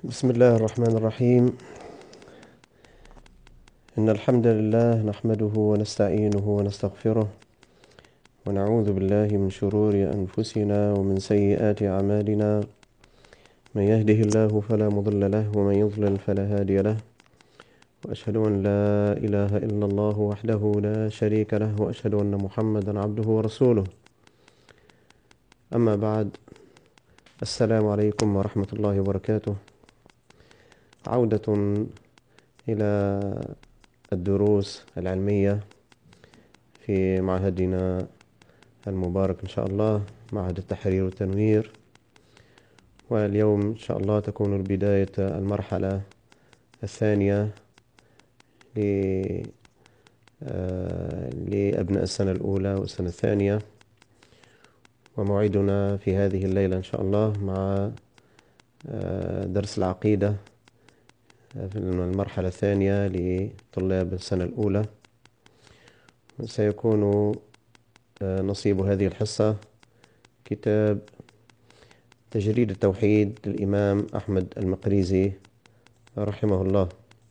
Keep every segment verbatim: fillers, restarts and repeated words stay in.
بسم الله الرحمن الرحيم. إن الحمد لله نحمده ونستعينه ونستغفره ونعوذ بالله من شرور أنفسنا ومن سيئات أعمالنا. من يهده الله فلا مضل له ومن يضلل فلا هادي له، وأشهد أن لا إله إلا الله وحده لا شريك له، وأشهد أن محمدا عبده ورسوله. أما بعد، السلام عليكم ورحمة الله وبركاته. عودة إلى الدروس العلمية في معهدنا المبارك إن شاء الله، معهد التحرير والتنوير. واليوم إن شاء الله تكون بداية المرحلة الثانية لأبناء السنة الأولى والسنة الثانية، وموعدنا في هذه الليلة إن شاء الله مع درس العقيدة في المرحلة الثانية لطلاب السنة الأولى. سيكون نصيب هذه الحصة كتاب تجريد التوحيد للإمام أحمد المقريزي رحمه الله.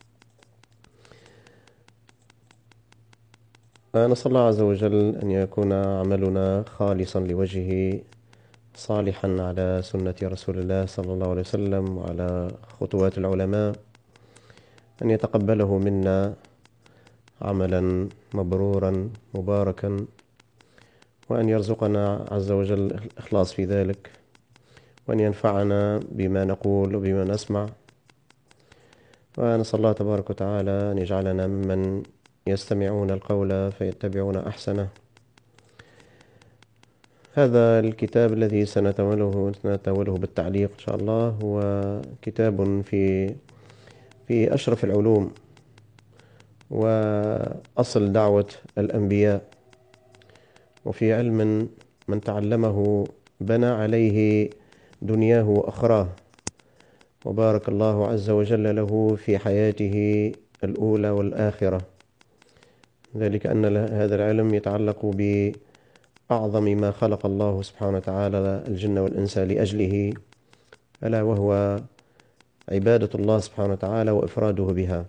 نسأل الله عز وجل أن يكون عملنا خالصا لوجهه، صالحا على سنة رسول الله صلى الله عليه وسلم وعلى خطوات العلماء، أن يتقبله منا عملا مبرورا مباركا، وأن يرزقنا عز وجل الإخلاص في ذلك، وأن ينفعنا بما نقول وبما نسمع. ونسأل الله تبارك وتعالى أن يجعلنا ممن يستمعون القول فيتبعون أحسنه. هذا الكتاب الذي سنتناوله سنتناوله بالتعليق إن شاء الله هو كتاب في في أشرف العلوم وأصل دعوة الأنبياء، وفي علم من تعلمه بنى عليه دنياه وأخراه، وبارك الله عز وجل له في حياته الأولى والآخرة، ذلك أن هذا العلم يتعلق بأعظم ما خلق الله سبحانه وتعالى الجن والإنس لأجله، ألا وهو عبادة الله سبحانه وتعالى وإفراده بها.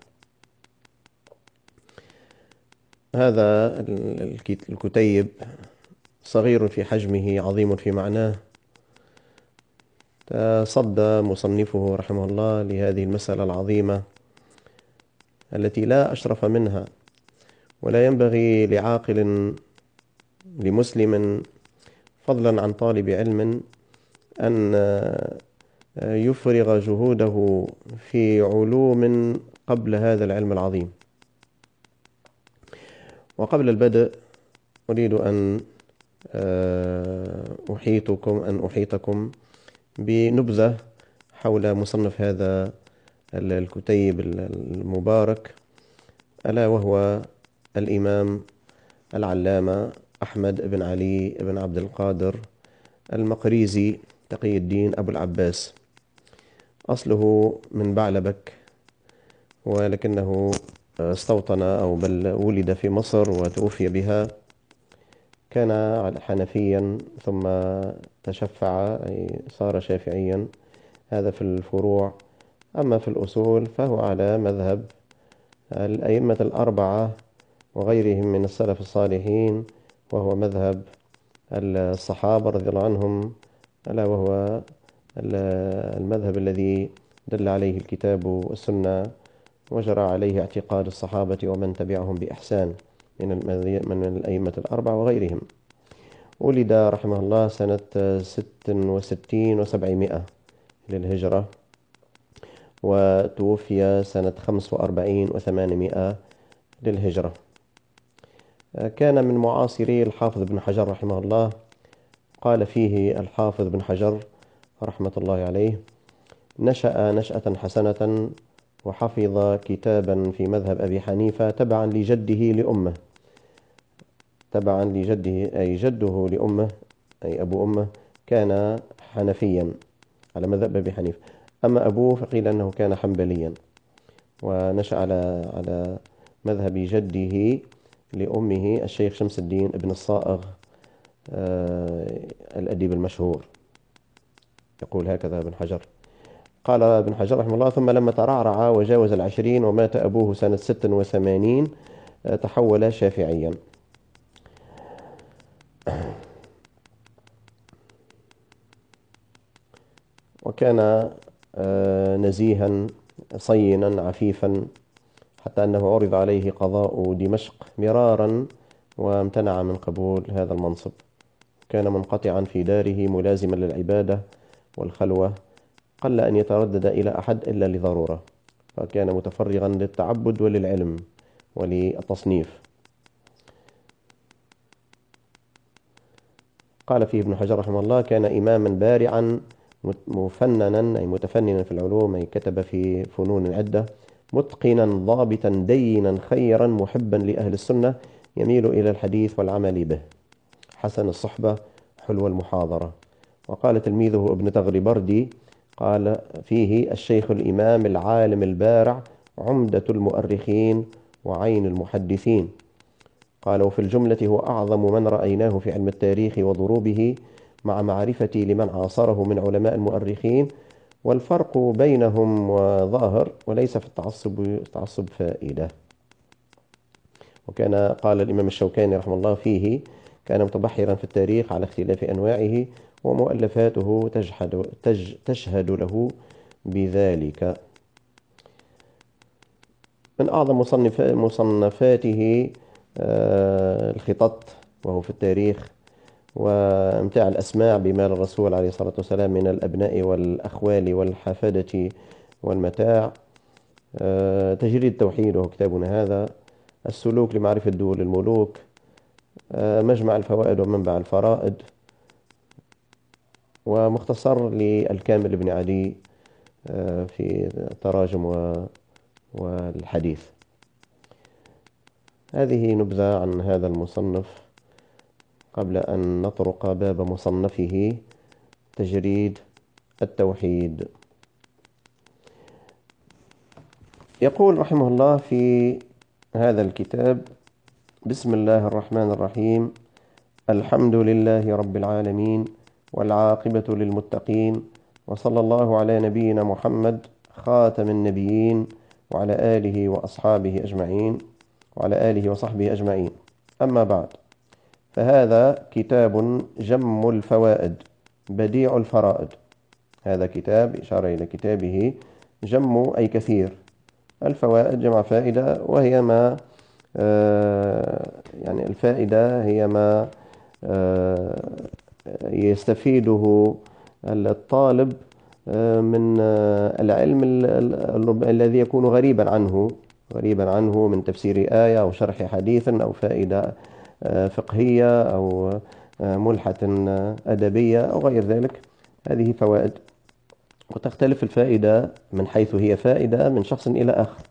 هذا الكتيب صغير في حجمه عظيم في معناه. تصدى مصنفه رحمه الله لهذه المسألة العظيمة التي لا أشرف منها، ولا ينبغي لعاقل لمسلم فضلا عن طالب علم أن يفرغ جهوده في علوم قبل هذا العلم العظيم. وقبل البدء أريد أن أحيطكم أن أحيطكم بنبذة حول مصنف هذا الكتيب المبارك، ألا وهو الإمام العلامة أحمد بن علي بن عبد القادر المقريزي تقي الدين أبو العباس. أصله من بعلبك، ولكنه استوطن أو بل ولد في مصر وتوفي بها. كان حنفيا ثم تشفع أي صار شافعيا، هذا في الفروع. أما في الأصول فهو على مذهب الأئمة الأربعة وغيرهم من السلف الصالحين، وهو مذهب الصحابة رضي الله عنهم، ألا وهو المذهب الذي دل عليه الكتاب والسنة وجرى عليه اعتقاد الصحابة ومن تبعهم بإحسان من الأئمة الأربعة وغيرهم. ولد رحمه الله سنة ست وستين وسبعمائة للهجرة، وتوفي سنة خمس وأربعين وثمانمائة للهجرة. كان من معاصري الحافظ بن حجر رحمه الله. قال فيه الحافظ بن حجر رحمة الله عليه: نشأ نشأة حسنة وحفظ كتابا في مذهب أبي حنيفة تبعا لجده لأمه، تبعا لجده أي جده لأمه أي أبو أمه كان حنفيا على مذهب أبي حنيفة، أما أبوه فقيل أنه كان حنبليا، ونشأ على على مذهب جده لأمه الشيخ شمس الدين ابن الصائغ آه الأديب المشهور. يقول هكذا ابن حجر: قال ابن حجر رحمه الله: ثم لما ترعرع وجاوز العشرين ومات أبوه سنة ست وثمانين تحول شافعيا. وكان نزيها صينا عفيفا، حتى أنه عرض عليه قضاء دمشق مرارا وامتنع من قبول هذا المنصب. كان منقطعا في داره ملازما للعبادة والخلوة، قل أن يتردد إلى أحد إلا لضرورة، فكان متفرغا للتعبد وللعلم وللتصنيف. قال فيه ابن حجر رحمه الله: كان إماما بارعا مفننا، أي متفننا في العلوم، أي كتب في فنون عدة، متقنا ضابطا دينا خيرا محبا لأهل السنة، يميل إلى الحديث والعمل به، حسن الصحبة حلو المحاضرة. وقال تلميذه ابن تغربردي قال فيه: الشيخ الإمام العالم البارع، عمدة المؤرخين وعين المحدثين. قال: وفي الجملة هو أعظم من رأيناه في علم التاريخ وضروبه، مع معرفتي لمن عاصره من علماء المؤرخين، والفرق بينهم ظاهر وليس في التعصب تعصب فائدة. وكان قال الإمام الشوكاني رحمه الله فيه: كان متبحرا في التاريخ على اختلاف أنواعه، ومؤلفاته تجحد تج تشهد له بذلك. من أعظم مصنف مصنفاته الخطط، وهو في التاريخ، وامتاع الأسماع بمال الرسول عليه الصلاة والسلام من الأبناء والأخوال والحفادة والمتاع. تجريد التوحيد، وهو كتابنا هذا. السلوك لمعرفة دول الملوك. مجمع الفوائد ومنبع الفرائد. ومختصر للكامل بن عدي في التراجم والحديث. هذه نبذة عن هذا المصنف قبل أن نطرق باب مصنفه تجريد التوحيد. يقول رحمه الله في هذا الكتاب: بسم الله الرحمن الرحيم، الحمد لله رب العالمين، والعاقبة للمتقين، وصلى الله على نبينا محمد خاتم النبيين، وعلى آله وأصحابه أجمعين وعلى آله وصحبه أجمعين. أما بعد، فهذا كتاب جم الفوائد بديع الفرائد. هذا كتاب إشارة إلى كتابه جم أي كثير، الفوائد جمع فائدة، وهي ما آه يعني الفائدة هي ما آه يستفيده الطالب آه من آه العلم الذي يكون غريبا عنه غريبا عنه من تفسير آية أو شرح حديث أو فائدة فقهية أو ملحة أدبية أو غير ذلك. هذه فوائد، وتختلف الفائدة من حيث هي فائدة من شخص إلى آخر.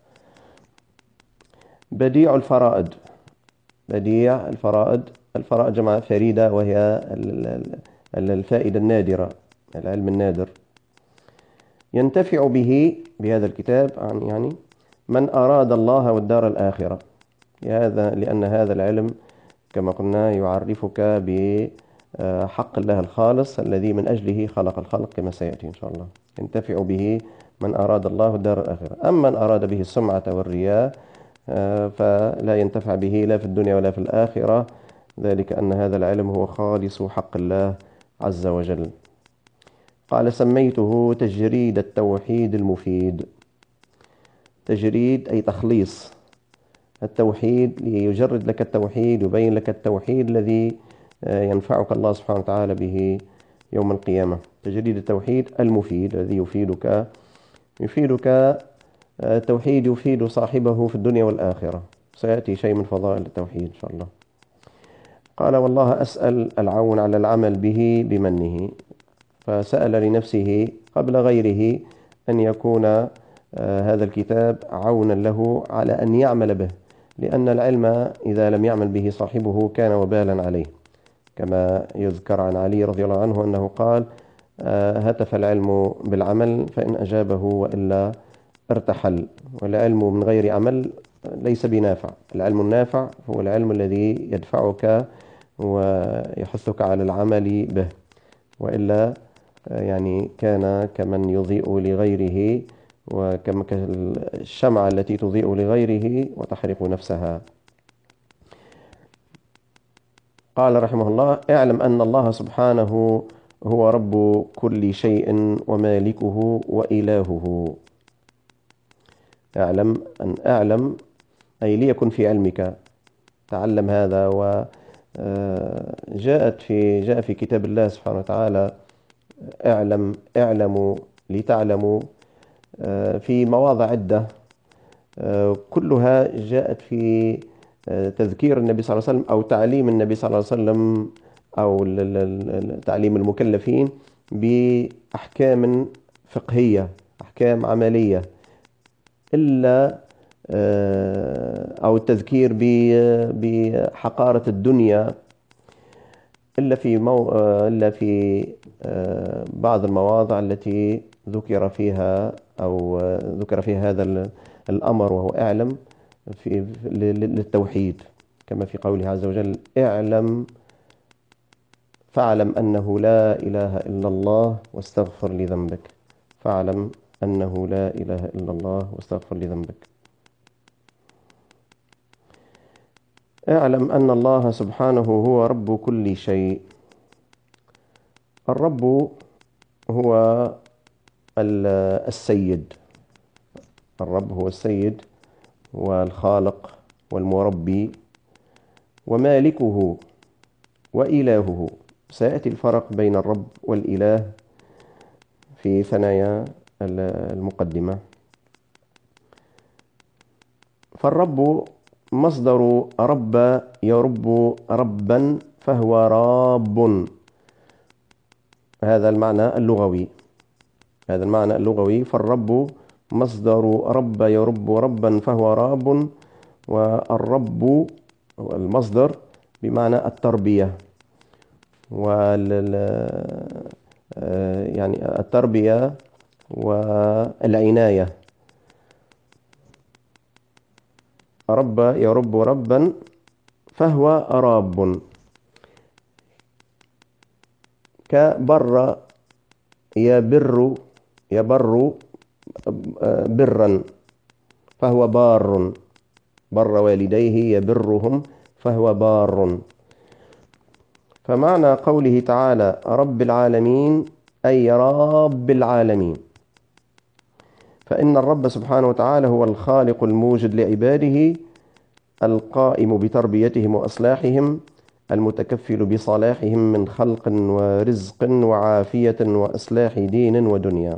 بديع الفرائد. بديع الفرائد، الفرائد جمع فريدة، وهي الفائدة النادرة، العلم النادر. ينتفع به بهذا الكتاب يعني من أراد الله والدار الآخرة، هذا لأن هذا العلم كما قلنا يعرفك بحق الله الخالص الذي من أجله خلق الخلق، كما سيأتي إن شاء الله. ينتفع به من أراد الله والدار الآخرة. أما من أراد به السمعة والرياء فلا ينتفع به لا في الدنيا ولا في الآخرة، ذلك أن هذا العلم هو خالص حق الله عز وجل. قال: سميته تجريد التوحيد المفيد. تجريد أي تخليص التوحيد، ليجرد لك التوحيد، يبين لك التوحيد الذي ينفعك الله سبحانه وتعالى به يوم القيامة. تجريد التوحيد المفيد الذي يفيدك يفيدك التوحيد يفيد صاحبه في الدنيا والآخرة. سيأتي شيء من فضائل التوحيد إن شاء الله. قال: والله أسأل العون على العمل به بمنه. فسأل لنفسه قبل غيره أن يكون هذا الكتاب عونا له على أن يعمل به، لأن العلم إذا لم يعمل به صاحبه كان وبالا عليه، كما يذكر عن علي رضي الله عنه أنه قال: هتف العلم بالعمل فإن أجابه وإلا ارتحل. والعلم من غير عمل ليس بنافع. العلم النافع هو العلم الذي يدفعك ويحثك على العمل به، وإلا يعني كان كمن يضيء لغيره، وكما الشمعة التي تضيء لغيره وتحرق نفسها. قال رحمه الله: اعلم أن الله سبحانه هو رب كل شيء ومالكه وإلهه. اعلم أن اعلم أي ليكن في علمك، تعلم هذا. وجاءت في جاء في كتاب الله سبحانه وتعالى: اعلم اعلموا لتعلموا، في مواضع عدة، كلها جاءت في تذكير النبي صلى الله عليه وسلم أو تعليم النبي صلى الله عليه وسلم أو تعليم المكلفين بأحكام فقهية، أحكام عملية، إلا أو التذكير بحقارة الدنيا، إلا في مو... إلا في بعض المواضع التي ذكر فيها أو ذكر فيها هذا الأمر، وهو اعلم في للتوحيد، كما في قوله عز وجل: اعلم فاعلم أنه لا إله إلا الله واستغفر لذنبك. فاعلم أنه لا إله إلا الله واستغفر لذنبك. اعلم أن الله سبحانه هو رب كل شيء. الرب هو السيد، الرب هو السيد والخالق والمربي ومالكه وإلهه. سيأتي الفرق بين الرب والإله في ثنايا المقدمة. فالرب مصدر رب يرب ربا، فهو راب. هذا المعنى اللغوي، هذا المعنى اللغوي. فالرب مصدر رب يرب ربا فهو راب، والرب المصدر بمعنى التربية، وال يعني التربية والعناية. رب يرب ربا فهو راب، كبر يبر يبر برا فهو بار، بر والديه يبرهم فهو بار. فمعنى قوله تعالى رب العالمين أي رب العالمين، فإن الرب سبحانه وتعالى هو الخالق الموجد لعباده، القائم بتربيتهم وإصلاحهم، المتكفل بصلاحهم من خلق ورزق وعافية وإصلاح دين ودنيا.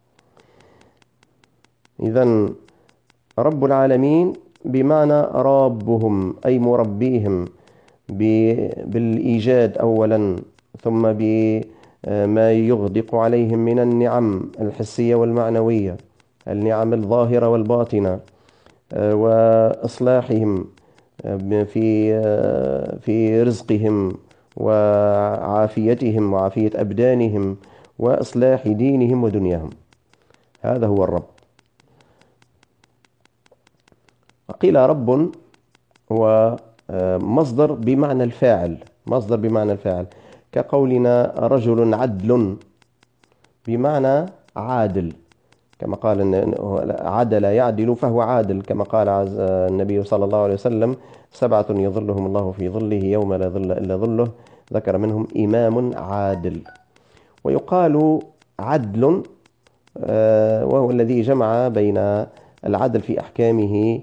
إذن رب العالمين بمعنى رابهم، أي مربيهم بالإيجاد أولا، ثم بما يغدق عليهم من النعم الحسية والمعنوية، النعم الظاهرة والباطنة، وإصلاحهم في في رزقهم وعافيتهم وعافية أبدانهم وإصلاح دينهم ودنياهم. هذا هو الرب. قيل رب هو مصدر بمعنى الفاعل، مصدر بمعنى الفاعل، كقولنا رجل عدل بمعنى عادل، كما قال عدل يعدل فهو عادل، كما قال النبي صلى الله عليه وسلم: سبعة يظلهم الله في ظله يوم لا ظل إلا ظله، ذكر منهم إمام عادل. ويقال عدل وهو الذي جمع بين العدل في أحكامه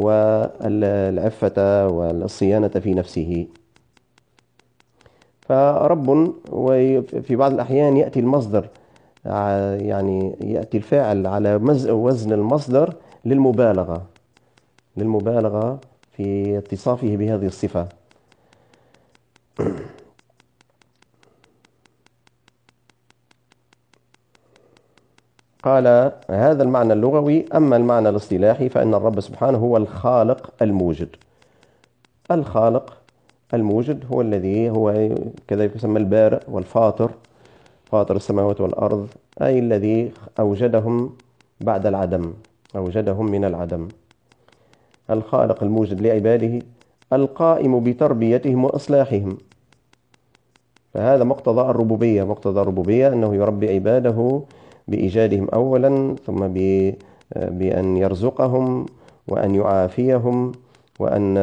والعفة والصيانة في نفسه. فرب، وفي بعض الأحيان يأتي المصدر، يعني يأتي الفاعل على وزن المصدر للمبالغة، للمبالغة في اتصافه بهذه الصفة. قال هذا المعنى اللغوي. أما المعنى الاصطلاحي فإن الرب سبحانه هو الخالق الموجد. الخالق الموجد هو الذي هو كذلك يسمى البارئ والفاطر، فاطر السماوات والأرض، أي الذي أوجدهم بعد العدم، أوجدهم من العدم. الخالق الموجد لعباده، القائم بتربيتهم وإصلاحهم. فهذا مقتضى الربوبية. مقتضى الربوبية أنه يربي عباده بإيجادهم أولا، ثم بأن يرزقهم وأن يعافيهم وأن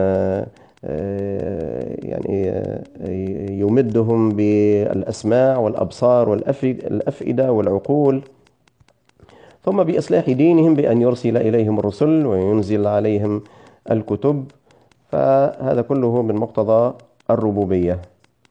يعني يمدهم بالأسماع والأبصار والأفئدة والعقول، ثم بإصلاح دينهم بأن يرسل إليهم الرسل وينزل عليهم الكتب. فهذا كله من مقتضى الربوبية.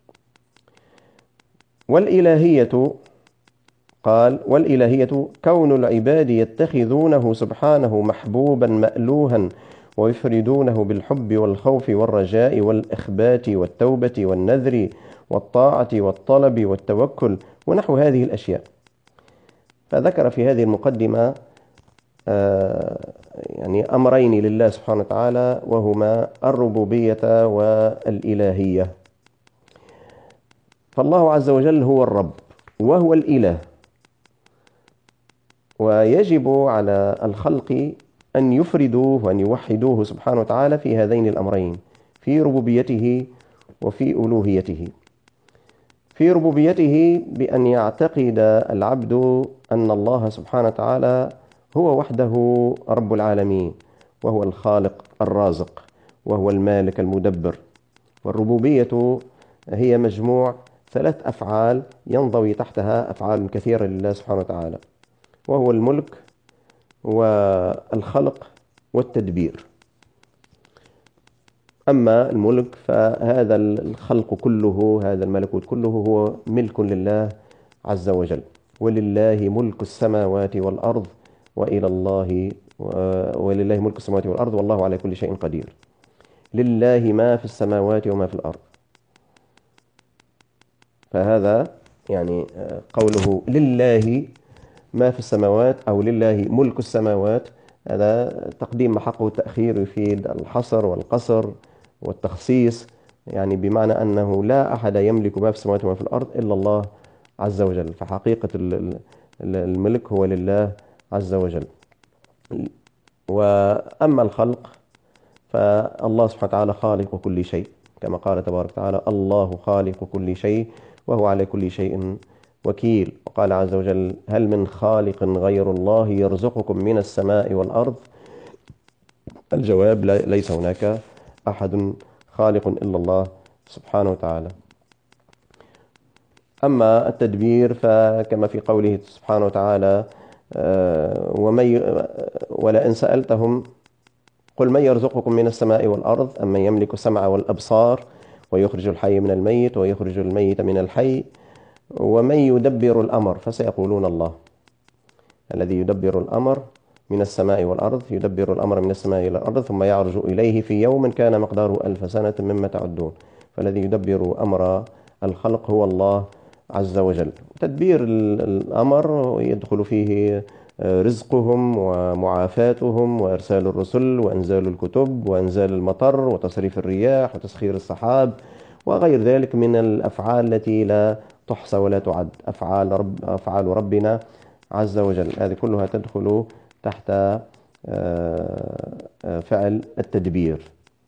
والإلهية، قال: والإلهية كون العباد يتخذونه سبحانه محبوبا مألوها ويفردونه بالحب والخوف والرجاء والإخبات والتوبة والنذر والطاعة والطلب والتوكل ونحو هذه الأشياء. فذكر في هذه المقدمة يعني أمرين لله سبحانه وتعالى، وهما الربوبية والإلهية. فالله عز وجل هو الرب وهو الإله، ويجب على الخلق أن يفردوه وأن يوحدوه سبحانه وتعالى في هذين الأمرين، في ربوبيته وفي ألوهيته. في ربوبيته بأن يعتقد العبد أن الله سبحانه وتعالى هو وحده رب العالمين، وهو الخالق الرازق، وهو المالك المدبر. والربوبية هي مجموع ثلاث أفعال ينضوي تحتها أفعال كثيرة لله سبحانه وتعالى، وهو الملك والخلق والتدبير. أما الملك فهذا الخلق كله، هذا الملكوت كله هو ملك لله عز وجل. ولله ملك السماوات والأرض وإلى الله ولله ملك السماوات والأرض والله على كل شيء قدير. لله ما في السماوات وما في الأرض. فهذا يعني قوله لله ما في السماوات أو لله ملك السماوات، هذا تقديم محقه التأخير يفيد الحصر والقصر والتخصيص، يعني بمعنى أنه لا أحد يملك ما في السماوات وما في الأرض إلا الله عز وجل. فحقيقة الملك هو لله عز وجل. وأما الخلق فالله سبحانه وتعالى خالق كل شيء، كما قال تبارك وتعالى: الله خالق كل شيء وهو على كل شيء وكيل. وقال عز وجل: هل من خالق غير الله يرزقكم من السماء والأرض؟ الجواب: ليس هناك أحد خالق إلا الله سبحانه وتعالى. أما التدبير فكما في قوله سبحانه وتعالى: ولئن سألتهم قل من يرزقكم من السماء والأرض أمن يملك السمع والأبصار ويخرج الحي من الميت ويخرج الميت من الحي ومن يدبر الأمر فسيقولون الله. الذي يدبر الأمر من السماء والأرض، يدبر الأمر من السماء إلى الأرض ثم يعرج إليه في يوم كان مقداره ألف سنة مما تعدون. فالذي يدبر أمر الخلق هو الله عز وجل. تدبير الأمر يدخل فيه رزقهم ومعافاتهم وإرسال الرسل وإنزال الكتب وإنزال المطر وتصريف الرياح وتسخير السحاب وغير ذلك من الأفعال التي لا تحصى ولا تعد، أفعال, رب أفعال ربنا عز وجل. هذه كلها تدخل تحت فعل التدبير.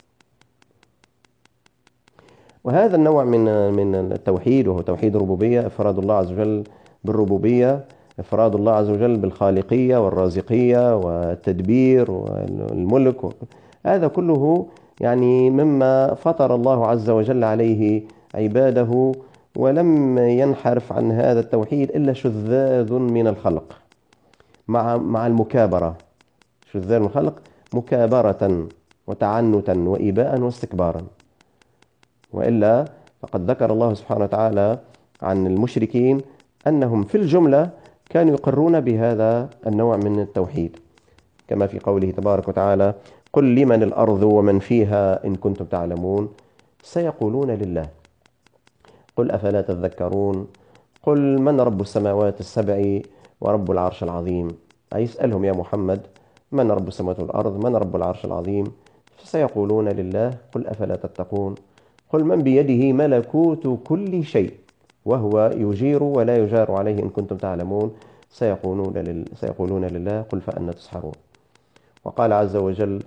وهذا النوع من من التوحيد وهو توحيد الربوبية، إفراد الله عز وجل بالربوبية، إفراد الله عز وجل بالخالقية والرازقية والتدبير والملك. هذا كله يعني مما فطر الله عز وجل عليه عباده، ولم ينحرف عن هذا التوحيد إلا شذاذ من الخلق مع مع المكابرة. شذاذ من الخلق مكابرة وتعنتا وإباء واستكبارا. وإلا فقد ذكر الله سبحانه وتعالى عن المشركين أنهم في الجملة كانوا يقرون بهذا النوع من التوحيد، كما في قوله تبارك وتعالى: قل لمن الأرض ومن فيها إن كنتم تعلمون سيقولون لله قل أفلا تذكرون قل من رب السماوات السبع ورب العرش العظيم. أي اسألهم يا محمد: من رب السماوات والأرض؟ من رب العرش العظيم؟ فسيقولون لله قل أفلا تتقون قل من بيده ملكوت كل شيء وهو يجير ولا يجار عليه إن كنتم تعلمون سيقولون لله, سيقولون لله قل فأنا تسحرون. وقال عز وجل: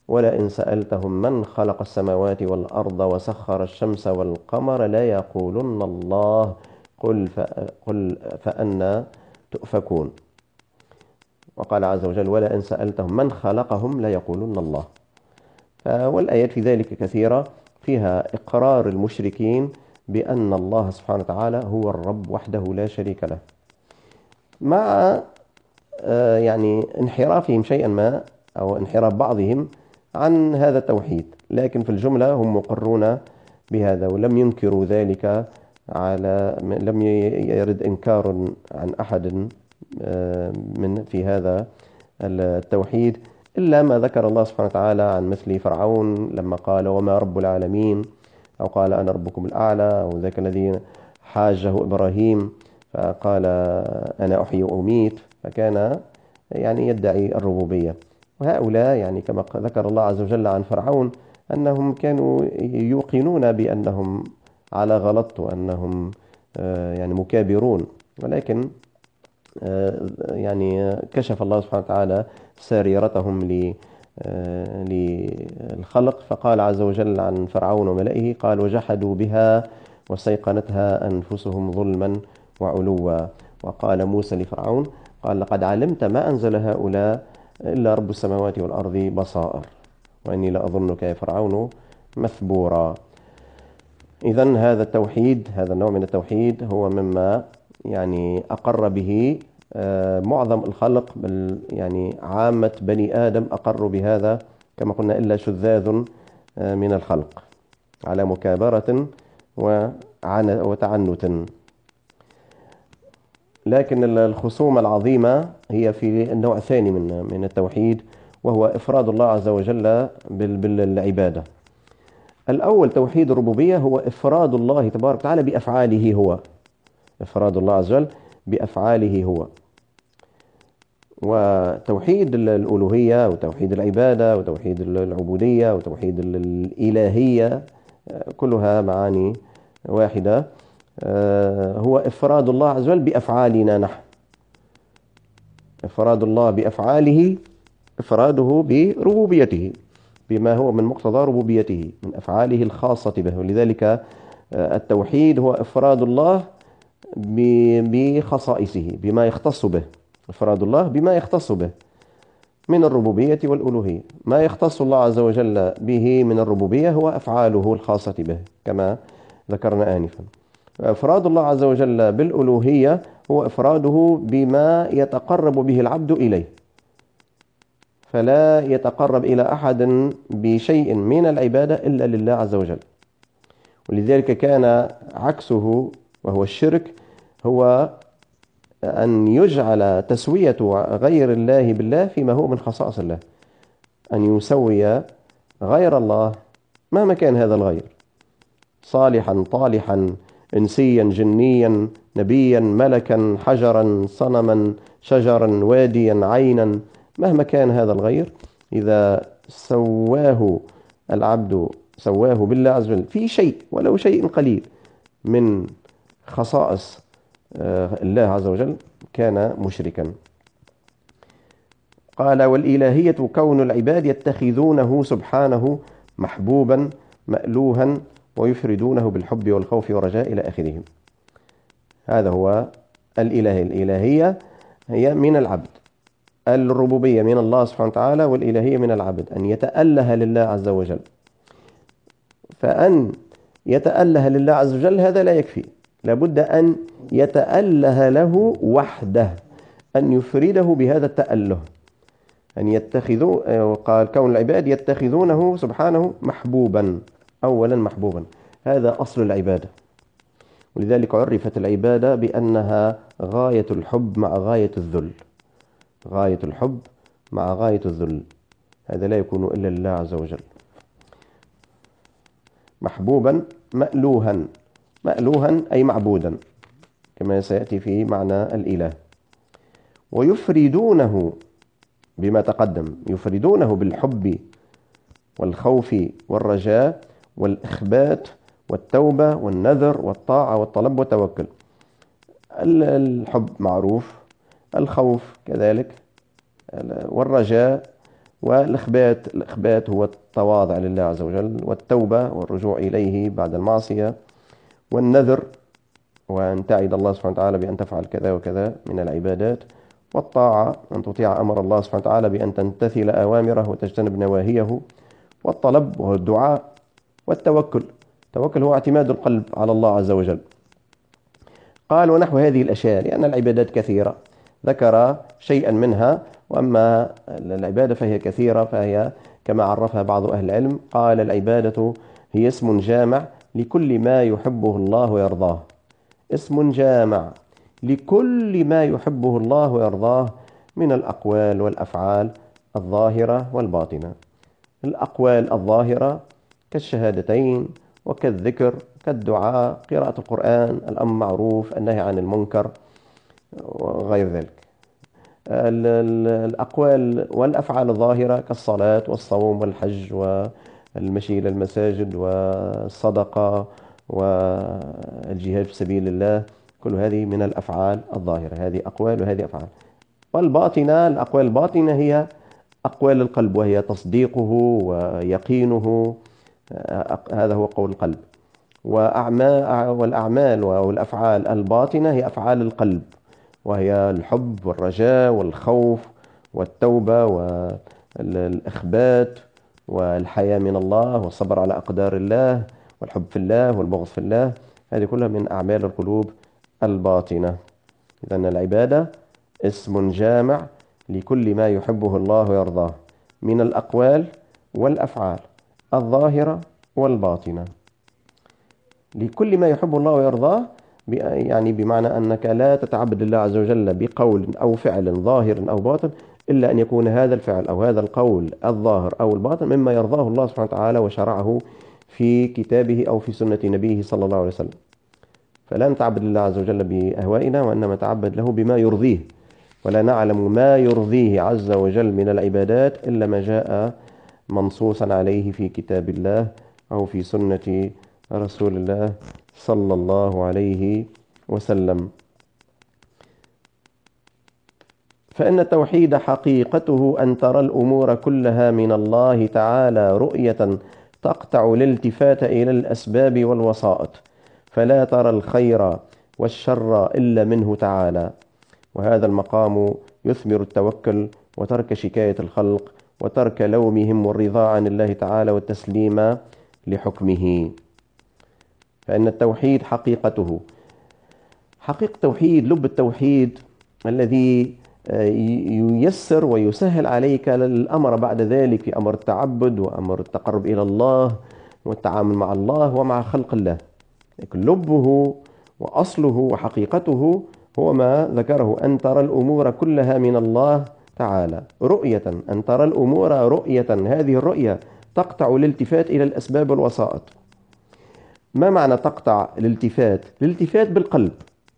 ولئن سألتهم من خلق السماوات والأرض وسخر الشمس والقمر ليقولن الله قل قل فأنى تؤفكون. وقال عز وجل ولئن سألتهم من خلقهم ليقولن الله. والآيات في ذلك كثيرة فيها إقرار المشركين بأن الله سبحانه وتعالى هو الرب وحده لا شريك له، مع يعني انحرافهم شيئا ما أو انحراف بعضهم عن هذا التوحيد، لكن في الجملة هم مقرون بهذا ولم ينكروا ذلك، على لم يرد إنكار عن أحد من في هذا التوحيد إلا ما ذكر الله سبحانه وتعالى عن مثل فرعون لما قال وما رب العالمين، أو قال أنا ربكم الأعلى، أو ذاك الذي حاجه إبراهيم فقال أنا أحيي وأميت، فكان يعني يدعي الربوبية. وهؤلاء يعني كما ذكر الله عز وجل عن فرعون أنهم كانوا يوقنون بأنهم على غلط وأنهم يعني مكابرون، ولكن يعني كشف الله سبحانه وتعالى سريرتهم للخلق، فقال عز وجل عن فرعون وملئه قال وجحدوا بها واستيقنتها أنفسهم ظلما وعلوا. وقال موسى لفرعون قال لقد علمت ما أنزل هؤلاء إلا رب السماوات والأرض بصائر وإني لأظنك يا فرعون مثبورا. إذن هذا التوحيد، هذا النوع من التوحيد هو مما يعني أقر به معظم الخلق، بل يعني عامة بني آدم أقروا بهذا كما قلنا إلا شذاذ من الخلق على مكابرة وتعنت. لكن الخصومة العظيمة هي في النوع الثاني من من التوحيد، وهو إفراد الله عز وجل بالعبادة. الأول توحيد الربوبية هو إفراد الله تبارك وتعالى بأفعاله هو، إفراد الله عز وجل بأفعاله هو. وتوحيد الألوهية وتوحيد العبادة وتوحيد العبودية وتوحيد الإلهية كلها معاني واحدة، هو إفراد الله عز وجل بأفعالنا نحن، إفراد الله بأفعاله، إفراده بربوبيته بما هو من مقتضى ربوبيته من أفعاله الخاصة به. ولذلك التوحيد هو إفراد الله بخصائصه بما يختص به، إفراد الله بما يختص به من الربوبية والألوهية. ما يختص الله عز وجل به من الربوبية هو أفعاله الخاصة به كما ذكرنا آنفا. إفراد الله عز وجل بالألوهية هو إفراده بما يتقرب به العبد إليه، فلا يتقرب إلى أحد بشيء من العبادة إلا لله عز وجل. ولذلك كان عكسه وهو الشرك هو أن يجعل تسوية غير الله بالله فيما هو من خصائص الله، أن يسوي غير الله مهما كان هذا الغير، صالحا طالحا إنسيا جنيا نبيا ملكا حجرا صنما شجرا واديا عينا، مهما كان هذا الغير إذا سواه العبد سواه بالله عز وجل في شيء ولو شيء قليل من خصائص الله عز وجل كان مشركا. قال والإلهية كون العباد يتخذونه سبحانه محبوبا مألوها ويفردونه بالحب والخوف والرجاء إلى آخره. هذا هو الإلهية. الإلهية هي من العبد، الربوبية من الله سبحانه وتعالى، والإلهية من العبد أن يتأله لله عز وجل. فأن يتأله لله عز وجل هذا لا يكفي، لابد أن يتأله له وحده، أن يفرده بهذا التأله، أن يتخذوا قال كون العباد يتخذونه سبحانه محبوبا، أولا محبوبا، هذا أصل العبادة. ولذلك عرفت العبادة بأنها غاية الحب مع غاية الذل، غاية الحب مع غاية الذل، هذا لا يكون إلا لله عز وجل. محبوبا مألوها، مألوها أي معبودا كما سيأتي في معنى الإله. ويفردونه بما تقدم، يفردونه بالحب والخوف والرجاء والإخبات والتوبة والنذر والطاعة والطلب والتوكل. الحب معروف، الخوف كذلك، والرجاء والإخبات، الإخبات هو التواضع لله عز وجل، والتوبة والرجوع إليه بعد المعصية، والنذر وأن تعد الله سبحانه وتعالى بأن تفعل كذا وكذا من العبادات، والطاعة أن تطيع أمر الله سبحانه وتعالى بأن تمتثل أوامره وتجتنب نواهيه، والطلب وهو الدعاء، والتوكل. التوكل هو اعتماد القلب على الله عز وجل. قال ونحو هذه الأشياء، لأن العبادات كثيرة، ذكر شيئا منها، وأما العبادة فهي كثيرة، فهي كما عرفها بعض أهل العلم، قال العبادة هي اسم جامع لكل ما يحبه الله ويرضاه. اسم جامع لكل ما يحبه الله ويرضاه من الأقوال والأفعال الظاهرة والباطنة. الأقوال الظاهرة كالشهادتين وكالذكر كالدعاء، قراءة القرآن، الأمر معروف، النهي عن المنكر وغير ذلك. الأقوال والأفعال الظاهرة كالصلاة والصوم والحج والمشي إلى المساجد والصدقة والجهاد في سبيل الله، كل هذه من الأفعال الظاهرة، هذه أقوال وهذه أفعال. والباطنة، الأقوال الباطنة هي أقوال القلب، وهي تصديقه ويقينه، هذا هو قول القلب. والأعمال والأفعال الباطنة هي أفعال القلب، وهي الحب والرجاء والخوف والتوبة والإخبات والحياة من الله والصبر على أقدار الله والحب في الله والبغض في الله، هذه كلها من أعمال القلوب الباطنة. إذن العبادة اسم جامع لكل ما يحبه الله ويرضاه من الأقوال والأفعال الظاهرة والباطنة. لكل ما يحبه الله ويرضاه يعني بمعنى أنك لا تتعبد الله عز وجل بقول أو فعل ظاهر أو باطن إلا أن يكون هذا الفعل أو هذا القول الظاهر أو الباطن مما يرضاه الله سبحانه وتعالى وشرعه في كتابه أو في سنة نبيه صلى الله عليه وسلم. فلا نتعبد الله عز وجل بأهوائنا، وإنما نتعبد له بما يرضيه، ولا نعلم ما يرضيه عز وجل من العبادات إلا ما جاء منصوصا عليه في كتاب الله أو في سنة رسول الله صلى الله عليه وسلم. فإن التوحيد حقيقته أن ترى الأمور كلها من الله تعالى رؤية تقطع الالتفات إلى الأسباب والوسائط، فلا ترى الخير والشر إلا منه تعالى. وهذا المقام يثمر التوكل وترك شكاية الخلق وترك لومهم والرضا عن الله تعالى والتسليم لحكمه. فإن التوحيد حقيقته، حقيقة التوحيد، لب التوحيد الذي ييسر ويسهل عليك الأمر بعد ذلك في أمر التعبد وأمر التقرب إلى الله والتعامل مع الله ومع خلق الله. لكن لبه وأصله وحقيقته هو ما ذكره، أن ترى الأمور كلها من الله تعالى رؤية، أن ترى الأمور رؤية، هذه الرؤية تقطع الالتفات إلى الأسباب والوسائط. ما معنى تقطع الالتفات؟ الالتفات بالقلب،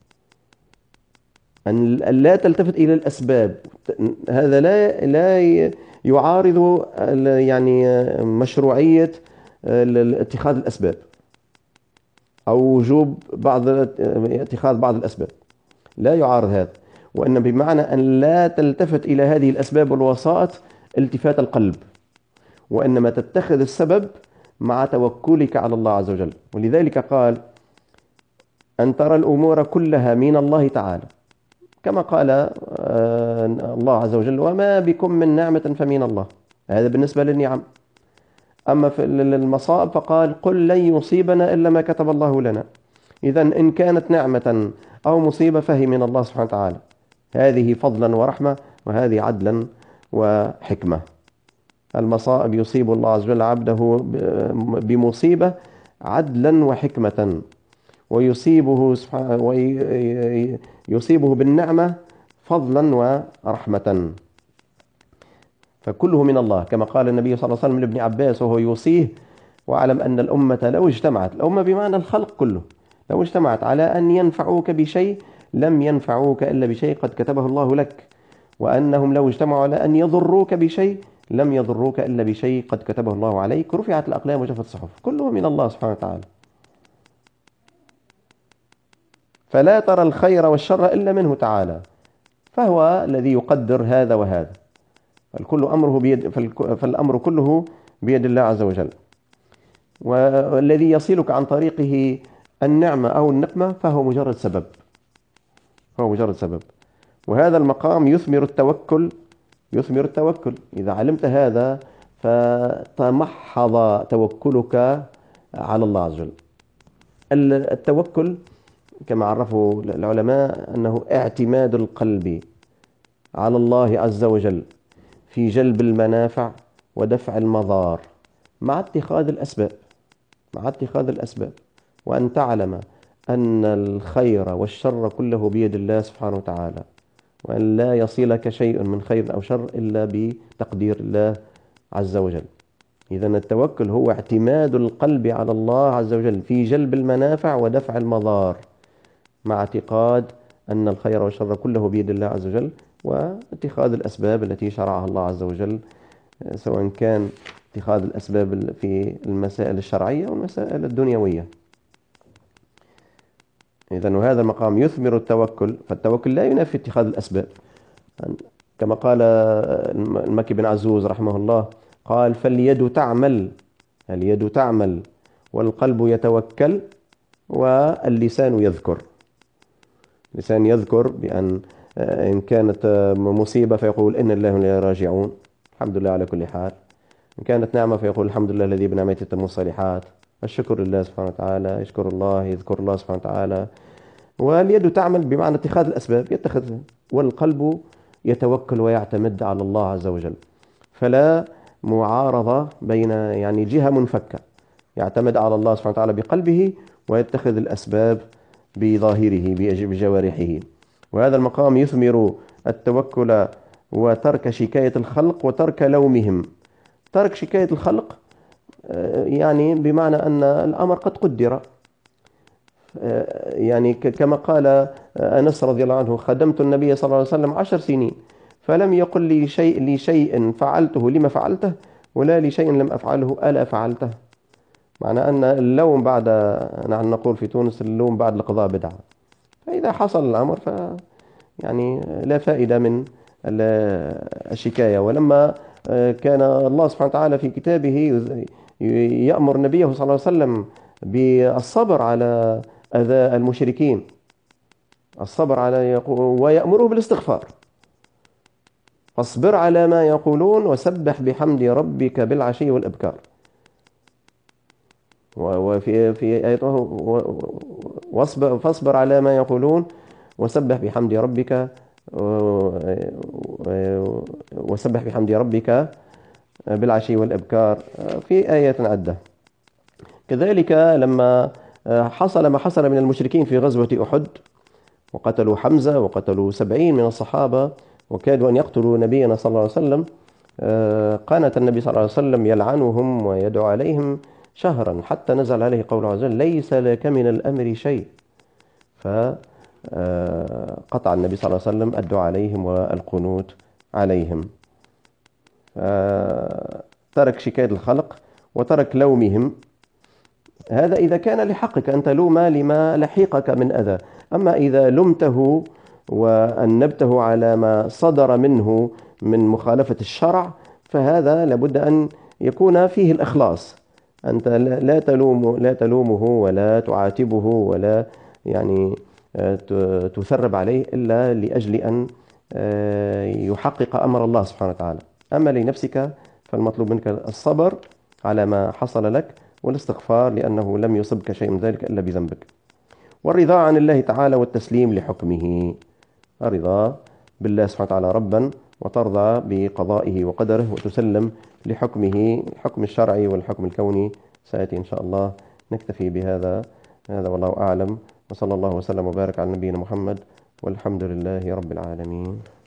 أن لا تلتفت إلى الأسباب. هذا لا لا يعارض يعني مشروعية اتخاذ الأسباب أو وجوب بعض اتخاذ بعض الأسباب، لا يعارض هذا، وإن بمعنى أن لا تلتفت إلى هذه الأسباب والوسائط التفات القلب، وإنما تتخذ السبب مع توكلك على الله عز وجل. ولذلك قال أن ترى الأمور كلها من الله تعالى، كما قال الله عز وجل وما بكم من نعمة فمن الله، هذا بالنسبة للنعم. أما في المصائب فقال قل لن يصيبنا إلا ما كتب الله لنا. إذن إن كانت نعمة أو مصيبة فهي من الله سبحانه وتعالى، هذه فضلا ورحمة، وهذه عدلا وحكمة. المصائب يصيب الله عز وجل عبده بمصيبة عدلا وحكمة، ويصيبه ويصيبه بالنعمة فضلا ورحمة، فكله من الله. كما قال النبي صلى الله عليه وسلم لابن عباس وهو يوصيه: واعلم أن الأمة لو اجتمعت، الأمة بمعنى الخلق كله، لو اجتمعت على أن ينفعوك بشيء لم ينفعوك إلا بشيء قد كتبه الله لك، وأنهم لو اجتمعوا على أن يضروك بشيء لم يضروك إلا بشيء قد كتبه الله عليك، رفعت الأقلام وجفت الصحف، كله من الله سبحانه وتعالى. فلا ترى الخير والشر إلا منه تعالى، فهو الذي يقدر هذا وهذا. فالكل أمره بيد فالأمر كله بيد الله عز وجل. والذي يصلك عن طريقه النعمة أو النقمة فهو مجرد سبب، هو مجرد سبب. وهذا المقام يثمر التوكل، يثمر التوكل. إذا علمت هذا فتمحض توكلك على الله عز وجل. التوكل كما عرفه العلماء أنه اعتماد القلب على الله عز وجل في جلب المنافع ودفع المضار مع اتخاذ الأسباب، مع اتخاذ الأسباب، وأن تعلم أن الخير والشر كله بيد الله سبحانه وتعالى، وأن لا يصلك شيء من خير أو شر إلا بتقدير الله عز وجل. إذن التوكل هو اعتماد القلب على الله عز وجل في جلب المنافع ودفع المضار مع اعتقاد أن الخير والشر كله بيد الله عز وجل، واتخاذ الأسباب التي شرعها الله عز وجل، سواء كان اتخاذ الأسباب في المسائل الشرعية والمسائل الدنيوية. إذن وهذا المقام يثمر التوكل، فالتوكل لا ينافي اتخاذ الأسباب. كما قال المكي بن عزوز رحمه الله، قال: فاليد تعمل، اليد تعمل والقلب يتوكل واللسان يذكر. اللسان يذكر بأن إن كانت مصيبة فيقول إن الله لا راجعون، الحمد لله على كل حال. إن كانت نعمة فيقول الحمد لله الذي بنعمته تتم الصالحات، الشكر لله سبحانه وتعالى، يشكر الله، يذكر الله سبحانه وتعالى. واليد تعمل بمعنى اتخاذ الأسباب، يتخذ، والقلب يتوكل ويعتمد على الله عز وجل. فلا معارضة بين يعني جهة منفكة، يعتمد على الله سبحانه وتعالى بقلبه ويتخذ الأسباب بظاهره بجوارحه. وهذا المقام يثمر التوكل وترك شكاية الخلق وترك لومهم. ترك شكاية الخلق يعني بمعنى أن الأمر قد قدر، يعني كما قال أنس رضي الله عنه: خدمت النبي صلى الله عليه وسلم عشر سنين فلم يقل لي شيء لشيء فعلته لما فعلته، ولا لشيء لم أفعله ألا فعلته. معنى أن اللوم بعد، نحن نقول في تونس اللوم بعد القضاء بدعة. فإذا حصل الأمر ف يعني لا فائدة من الشكاية. ولما كان الله سبحانه وتعالى في كتابه يأمر نبيه صلى الله عليه وسلم بالصبر على أذى المشركين، الصبر على ويأمره بالاستغفار، فاصبر على ما يقولون وسبح بحمد ربك بالعشي والإبكار. وفي في آيته واصبر فاصبر على ما يقولون وسبح بحمد ربك وسبح بحمد ربك بالعشي والإبكار في آيات عدة. كذلك لما حصل ما حصل من المشركين في غزوة أحد وقتلوا حمزة وقتلوا سبعين من الصحابة وكادوا أن يقتلوا نبينا صلى الله عليه وسلم، قانت النبي صلى الله عليه وسلم يلعنهم ويدعو عليهم شهرا حتى نزل عليه قوله عز وجل: ليس لك من الأمر شيء. فقطع النبي صلى الله عليه وسلم الدعاء عليهم والقنوت عليهم. ترك شكاية الخلق وترك لومهم، هذا إذا كان لحقك أن تلوم لما لحقك من أذى. أما إذا لمته وأنبته على ما صدر منه من مخالفة الشرع فهذا لابد أن يكون فيه الإخلاص. أنت لا تلوم لا تلومه ولا تعاتبه ولا يعني تثرب عليه إلا لأجل أن يحقق أمر الله سبحانه وتعالى. أما لنفسك فالمطلوب منك الصبر على ما حصل لك والاستغفار، لأنه لم يصبك شيء من ذلك إلا بذنبك. والرضا عن الله تعالى والتسليم لحكمه، الرضا بالله سبحانه وتعالى ربا وترضى بقضائه وقدره وتسلم لحكمه، الحكم الشرعي والحكم الكوني سيأتي إن شاء الله. نكتفي بهذا، هذا والله أعلم، وصلى الله وسلم وبارك على نبينا محمد، والحمد لله رب العالمين.